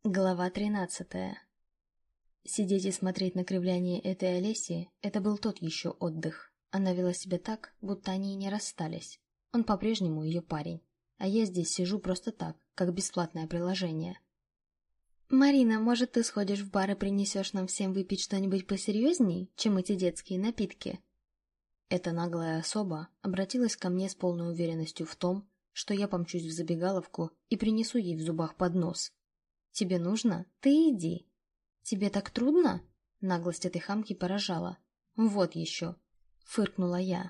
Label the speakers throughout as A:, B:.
A: Глава 13. Сидеть и смотреть на кривляние этой Олеси — это был тот еще отдых. Она вела себя так, будто они и не расстались. Он по-прежнему ее парень. А я здесь сижу просто так, как бесплатное приложение. «Марина, может, ты сходишь в бар и принесешь нам всем выпить что-нибудь посерьезней, чем эти детские напитки?» Эта наглая особа обратилась ко мне с полной уверенностью в том, что я помчусь в забегаловку и принесу ей в зубах поднос. «Тебе нужно? Ты иди». «Тебе так трудно?» Наглость этой хамки поражала. «Вот еще!» — фыркнула я.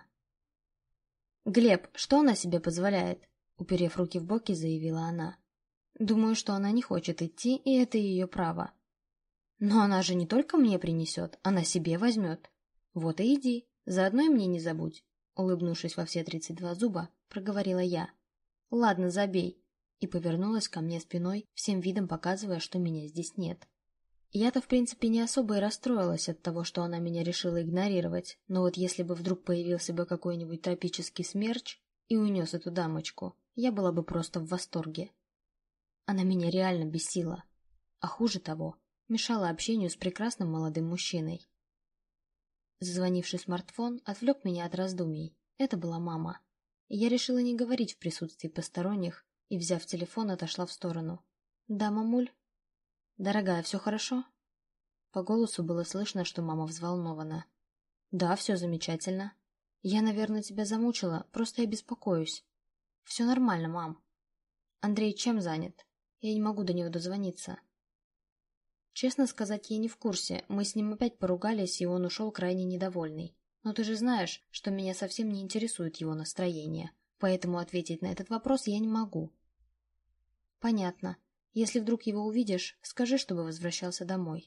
A: «Глеб, что она себе позволяет?» — уперев руки в боки, заявила она. «Думаю, что она не хочет идти, и это ее право». «Но она же не только мне принесет, она себе возьмет». «Вот и иди, заодно и мне не забудь», — улыбнувшись во все 32 зуба, проговорила я. «Ладно, забей», и повернулась ко мне спиной, всем видом показывая, что меня здесь нет. Я-то, в принципе, не особо и расстроилась от того, что она меня решила игнорировать, но вот если бы вдруг появился бы какой-нибудь тропический смерч и унес эту дамочку, я была бы просто в восторге. Она меня реально бесила, а хуже того, мешала общению с прекрасным молодым мужчиной. Зазвонивший смартфон отвлек меня от раздумий. Это была мама. И я решила не говорить в присутствии посторонних, и, взяв телефон, отошла в сторону. «Да, мамуль?» «Дорогая, все хорошо?» По голосу было слышно, что мама взволнована. «Да, все замечательно. Я, наверное, тебя замучила, просто я беспокоюсь. Все нормально, мам. Андрей чем занят? Я не могу до него дозвониться». Честно сказать, я не в курсе, мы с ним опять поругались, и он ушел крайне недовольный. Но ты же знаешь, что меня совсем не интересует его настроение, поэтому ответить на этот вопрос я не могу. Понятно. Если вдруг его увидишь, скажи, чтобы возвращался домой.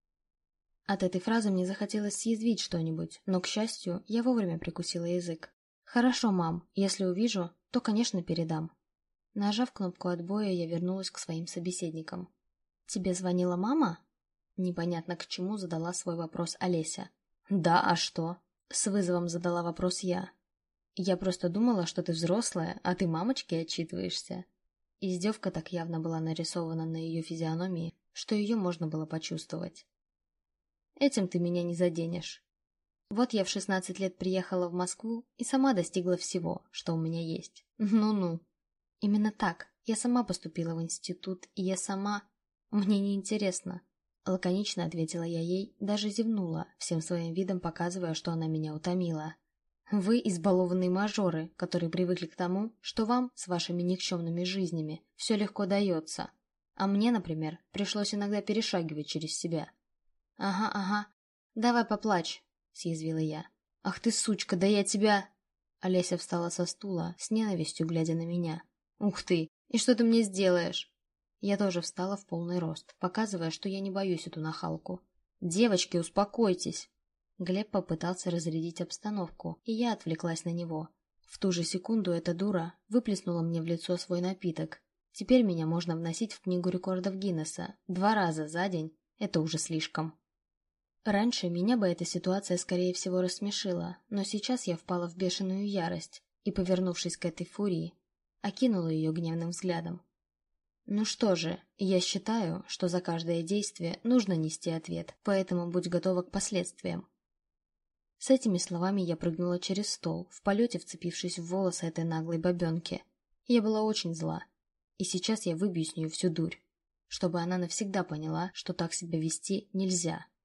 A: От этой фразы мне захотелось съязвить что-нибудь, но, к счастью, я вовремя прикусила язык. «Хорошо, мам, если увижу, то, конечно, передам». Нажав кнопку отбоя, я вернулась к своим собеседникам. «Тебе звонила мама?» Непонятно к чему задала свой вопрос Олеся. «Да, а что?» С вызовом задала вопрос я. «Я просто думала, что ты взрослая, а ты мамочке отчитываешься». Издевка так явно была нарисована на ее физиономии, что ее можно было почувствовать. «Этим ты меня не заденешь. Вот я в 16 лет приехала в Москву и сама достигла всего, что у меня есть. Ну-ну. Именно так. Я сама поступила в институт, и я сама... Мне не интересно». Лаконично ответила я ей, даже зевнула, всем своим видом показывая, что она меня утомила. «Вы избалованные мажоры, которые привыкли к тому, что вам с вашими никчемными жизнями все легко дается. А мне, например, пришлось иногда перешагивать через себя». «Ага, ага. Давай поплачь», — съязвила я. «Ах ты, сучка, да я тебя...» Олеся встала со стула, с ненавистью глядя на меня. «Ух ты! И что ты мне сделаешь?» Я тоже встала в полный рост, показывая, что я не боюсь эту нахалку. «Девочки, успокойтесь!» Глеб попытался разрядить обстановку, и я отвлеклась на него. В ту же секунду эта дура выплеснула мне в лицо свой напиток. Теперь меня можно вносить в книгу рекордов Гиннесса 2 раза за день. Это уже слишком. Раньше меня бы эта ситуация, скорее всего, рассмешила, но сейчас я впала в бешеную ярость и, повернувшись к этой фурии, окинула ее гневным взглядом. «Ну что же, я считаю, что за каждое действие нужно нести ответ, поэтому будь готова к последствиям». С этими словами я прыгнула через стол, в полете вцепившись в волосы этой наглой бабенки. Я была очень зла, и сейчас я выбью с нее всю дурь, чтобы она навсегда поняла, что так себя вести нельзя.